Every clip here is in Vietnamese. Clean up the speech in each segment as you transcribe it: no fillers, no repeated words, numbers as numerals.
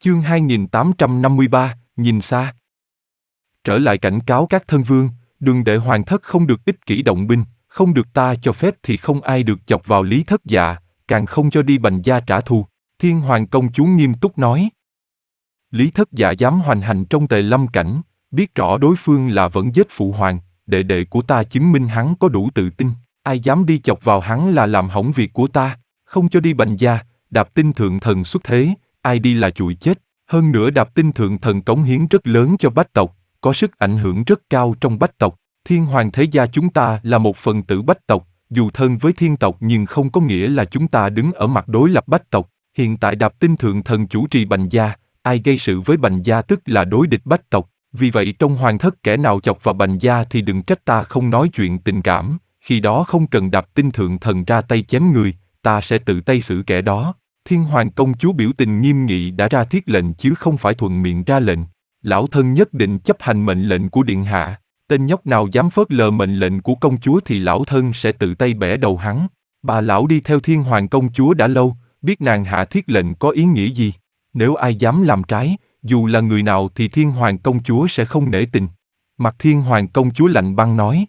Chương 2853, nhìn xa. Trở lại cảnh cáo các thân vương, đừng để hoàng thất không được ích kỷ động binh, không được ta cho phép thì không ai được chọc vào Lý Thất Dạ, càng không cho đi Bành gia trả thù. Thiên Hoàng công chúa nghiêm túc nói. Lý Thất Dạ dám hoành hành trong Tề Lâm cảnh, biết rõ đối phương là vẫn giết phụ hoàng, đệ đệ của ta chứng minh hắn có đủ tự tin, ai dám đi chọc vào hắn là làm hỏng việc của ta, không cho đi Bành gia, Đạp Tinh thượng thần xuất thế, ai đi là chùi chết. Hơn nữa Đạp Tinh thượng thần cống hiến rất lớn cho bách tộc, có sức ảnh hưởng rất cao trong bách tộc. Thiên Hoàng thế gia chúng ta là một phần tử bách tộc, dù thân với thiên tộc nhưng không có nghĩa là chúng ta đứng ở mặt đối lập bách tộc. Hiện tại Đạp Tinh thượng thần chủ trì Bành gia, ai gây sự với Bành gia tức là đối địch bách tộc. Vì vậy trong hoàng thất kẻ nào chọc vào Bành gia thì đừng trách ta không nói chuyện tình cảm, khi đó không cần Đạp Tinh thượng thần ra tay chém người, ta sẽ tự tay xử kẻ đó. Thiên Hoàng công chúa biểu tình nghiêm nghị đã ra thiết lệnh chứ không phải thuận miệng ra lệnh. Lão thân nhất định chấp hành mệnh lệnh của điện hạ, tên nhóc nào dám phớt lờ mệnh lệnh của công chúa thì lão thân sẽ tự tay bẻ đầu hắn. Bà lão đi theo Thiên Hoàng công chúa đã lâu, biết nàng hạ thiết lệnh có ý nghĩa gì. Nếu ai dám làm trái, dù là người nào thì Thiên Hoàng công chúa sẽ không nể tình. Mặt Thiên Hoàng công chúa lạnh băng nói.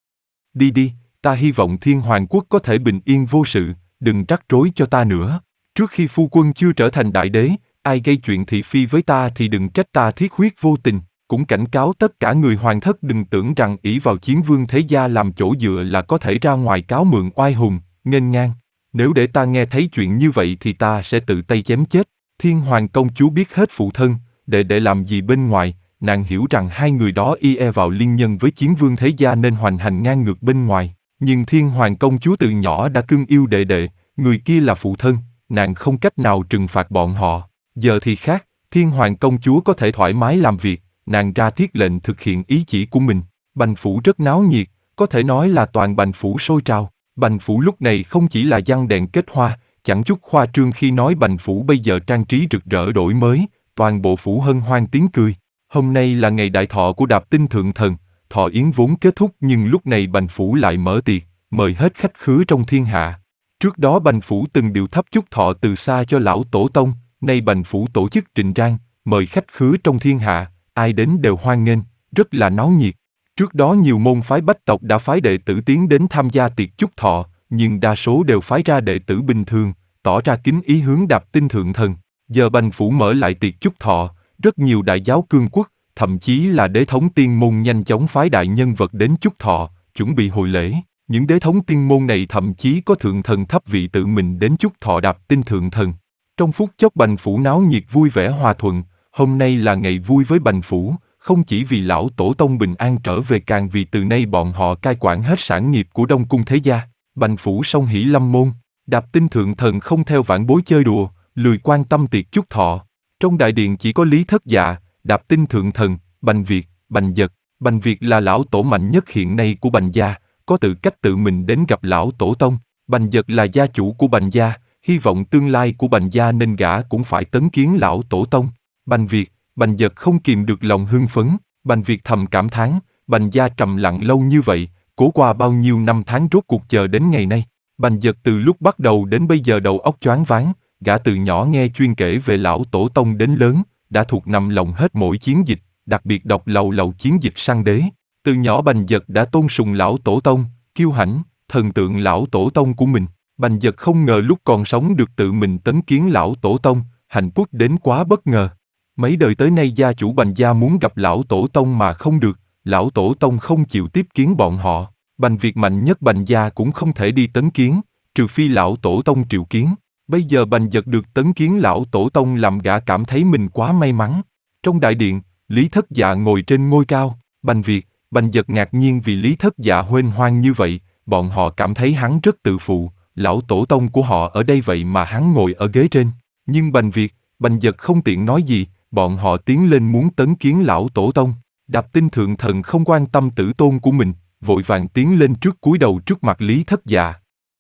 Đi đi, ta hy vọng Thiên Hoàng quốc có thể bình yên vô sự, đừng rắc rối cho ta nữa. Trước khi phu quân chưa trở thành đại đế, ai gây chuyện thị phi với ta thì đừng trách ta thiết huyết vô tình, cũng cảnh cáo tất cả người hoàng thất đừng tưởng rằng ỷ vào chiến vương thế gia làm chỗ dựa là có thể ra ngoài cáo mượn oai hùng, nghênh ngang. Nếu để ta nghe thấy chuyện như vậy thì ta sẽ tự tay chém chết. Thiên Hoàng công chúa biết hết phụ thân, để làm gì bên ngoài, nàng hiểu rằng hai người đó vào liên nhân với chiến vương thế gia nên hoành hành ngang ngược bên ngoài. Nhưng Thiên Hoàng công chúa từ nhỏ đã cưng yêu đệ, người kia là phụ thân, nàng không cách nào trừng phạt bọn họ. Giờ thì khác, Thiên Hoàng công chúa có thể thoải mái làm việc, nàng ra thiết lệnh thực hiện ý chỉ của mình. Bành phủ rất náo nhiệt, có thể nói là toàn Bành phủ sôi trào. Bành phủ lúc này không chỉ là giăng đèn kết hoa, chẳng chút khoa trương khi nói Bành phủ bây giờ trang trí rực rỡ đổi mới, toàn bộ phủ hân hoan tiếng cười. Hôm nay là ngày đại thọ của Đạp Tinh thượng thần, thọ yến vốn kết thúc nhưng lúc này Bành phủ lại mở tiệc, mời hết khách khứa trong thiên hạ. Trước đó Bành phủ từng điều thấp chúc thọ từ xa cho lão tổ tông, nay Bành phủ tổ chức trịnh rang, mời khách khứa trong thiên hạ, ai đến đều hoan nghênh, rất là náo nhiệt. Trước đó nhiều môn phái bách tộc đã phái đệ tử tiến đến tham gia tiệc chúc thọ, nhưng đa số đều phái ra đệ tử bình thường, tỏ ra kính ý hướng Đạp Tinh thượng thần. Giờ Bành phủ mở lại tiệc chúc thọ, rất nhiều đại giáo cương quốc, thậm chí là đế thống tiên môn nhanh chóng phái đại nhân vật đến chúc thọ, chuẩn bị hồi lễ. Những đế thống tiên môn này thậm chí có thượng thần thấp vị tự mình đến chúc thọ Đạp Tinh thượng thần. Trong phút chốc Bành phủ náo nhiệt vui vẻ hòa thuận, hôm nay là ngày vui với Bành phủ, không chỉ vì lão tổ tông bình an trở về càng vì từ nay bọn họ cai quản hết sản nghiệp của Đông cung thế gia. Bành phủ song hỷ lâm môn, Đạp Tinh thượng thần không theo vãn bối chơi đùa, lười quan tâm tiệc chúc thọ. Trong đại điện chỉ có Lý Thất Dạ, Đạp Tinh thượng thần, Bành Việt, Bành Dật. Bành Việt là lão tổ mạnh nhất hiện nay của Bành gia, có tư cách tự mình đến gặp lão tổ tông. Bành Dật là gia chủ của Bành gia, hy vọng tương lai của Bành gia nên gã cũng phải tấn kiến lão tổ tông. Bành Việt, Bành Dật không kìm được lòng hưng phấn, Bành Việt thầm cảm thán, Bành gia trầm lặng lâu như vậy, cố qua bao nhiêu năm tháng rốt cuộc chờ đến ngày nay. Bành Dật từ lúc bắt đầu đến bây giờ đầu óc choáng váng, gã từ nhỏ nghe chuyên kể về lão tổ tông đến lớn, đã thuộc nằm lòng hết mỗi chiến dịch, đặc biệt đọc lầu chiến dịch săn đế. Từ nhỏ Bành Dật đã tôn sùng lão tổ tông, kiêu hãnh, thần tượng lão tổ tông của mình. Bành Dật không ngờ lúc còn sống được tự mình tấn kiến lão tổ tông, hạnh phúc đến quá bất ngờ. Mấy đời tới nay gia chủ Bành gia muốn gặp lão tổ tông mà không được, lão tổ tông không chịu tiếp kiến bọn họ. Bành Việt mạnh nhất Bành gia cũng không thể đi tấn kiến, trừ phi lão tổ tông triệu kiến. Bây giờ Bành Dật được tấn kiến lão tổ tông làm gã cảm thấy mình quá may mắn. Trong đại điện, Lý Thất Dạ ngồi trên ngôi cao, Bành Việt, Bành Dật ngạc nhiên vì Lý Thất Dạ huênh hoang như vậy, bọn họ cảm thấy hắn rất tự phụ, lão tổ tông của họ ở đây vậy mà hắn ngồi ở ghế trên. Nhưng Bành Việt, Bành Dật không tiện nói gì, bọn họ tiến lên muốn tấn kiến lão tổ tông. Đạp Tinh thượng thần không quan tâm tử tôn của mình, vội vàng tiến lên trước cúi đầu trước mặt Lý Thất Dạ.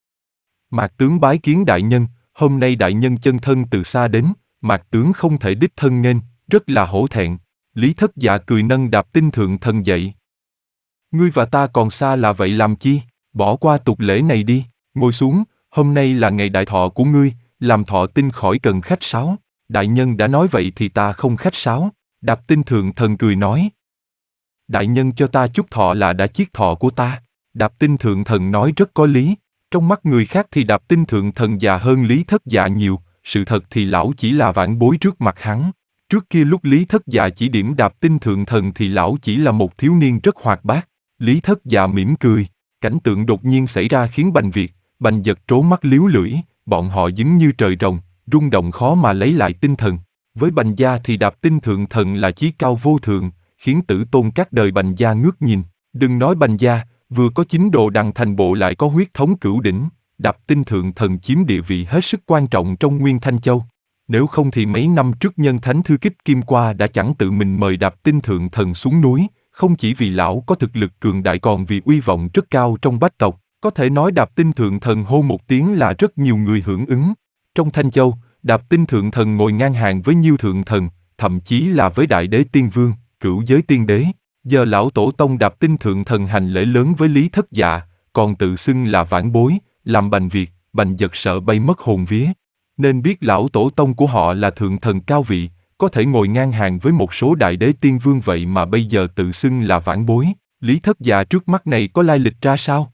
Mạc tướng bái kiến đại nhân, hôm nay đại nhân chân thân từ xa đến, Mạc tướng không thể đích thân nghênh, rất là hổ thẹn. Lý Thất Dạ cười nâng Đạp Tinh thượng thần dậy. Ngươi và ta còn xa là vậy làm chi, bỏ qua tục lễ này đi, ngồi xuống, hôm nay là ngày đại thọ của ngươi, làm thọ tinh khỏi cần khách sáo. Đại nhân đã nói vậy thì ta không khách sáo. Đạp Tinh Thượng Thần cười nói. Đại nhân cho ta chút thọ là đã chiết thọ của ta. Đạp Tinh Thượng Thần nói rất có lý. Trong mắt người khác thì Đạp Tinh Thượng Thần già hơn Lý Thất Dạ nhiều, sự thật thì lão chỉ là vãn bối trước mặt hắn. Trước kia lúc Lý Thất Dạ chỉ điểm Đạp Tinh Thượng Thần thì lão chỉ là một thiếu niên rất hoạt bát. Lý Thất Dạ mỉm cười, cảnh tượng đột nhiên xảy ra khiến Bành Việt, Bành Dật trố mắt líu lưỡi, bọn họ dính như trời rồng, rung động khó mà lấy lại tinh thần. Với Bành gia thì Đạp Tinh Thượng Thần là chí cao vô thượng, khiến tử tôn các đời Bành gia ngước nhìn. Đừng nói Bành gia, vừa có 9 đồ đằng thành bộ lại có huyết thống cửu đỉnh, Đạp Tinh Thượng Thần chiếm địa vị hết sức quan trọng trong Nguyên Thanh Châu. Nếu không thì mấy năm trước Nhân Thánh Thư Kích Kim Qua đã chẳng tự mình mời Đạp Tinh Thượng Thần xuống núi, không chỉ vì lão có thực lực cường đại còn vì uy vọng rất cao trong bách tộc. Có thể nói Đạp Tinh Thượng Thần hô một tiếng là rất nhiều người hưởng ứng. Trong Thanh Châu, Đạp Tinh Thượng Thần ngồi ngang hàng với Nhiêu Thượng Thần, thậm chí là với Đại Đế Tiên Vương, Cửu Giới Tiên Đế. Giờ lão tổ tông Đạp Tinh Thượng Thần hành lễ lớn với Lý Thất Dạ, còn tự xưng là vãn bối, làm Bành Việt, Bành Dật sợ bay mất hồn vía. Nên biết lão tổ tông của họ là thượng thần cao vị, có thể ngồi ngang hàng với một số Đại Đế Tiên Vương vậy mà bây giờ tự xưng là vãn bối. Lý Thất Dạ trước mắt này có lai lịch ra sao?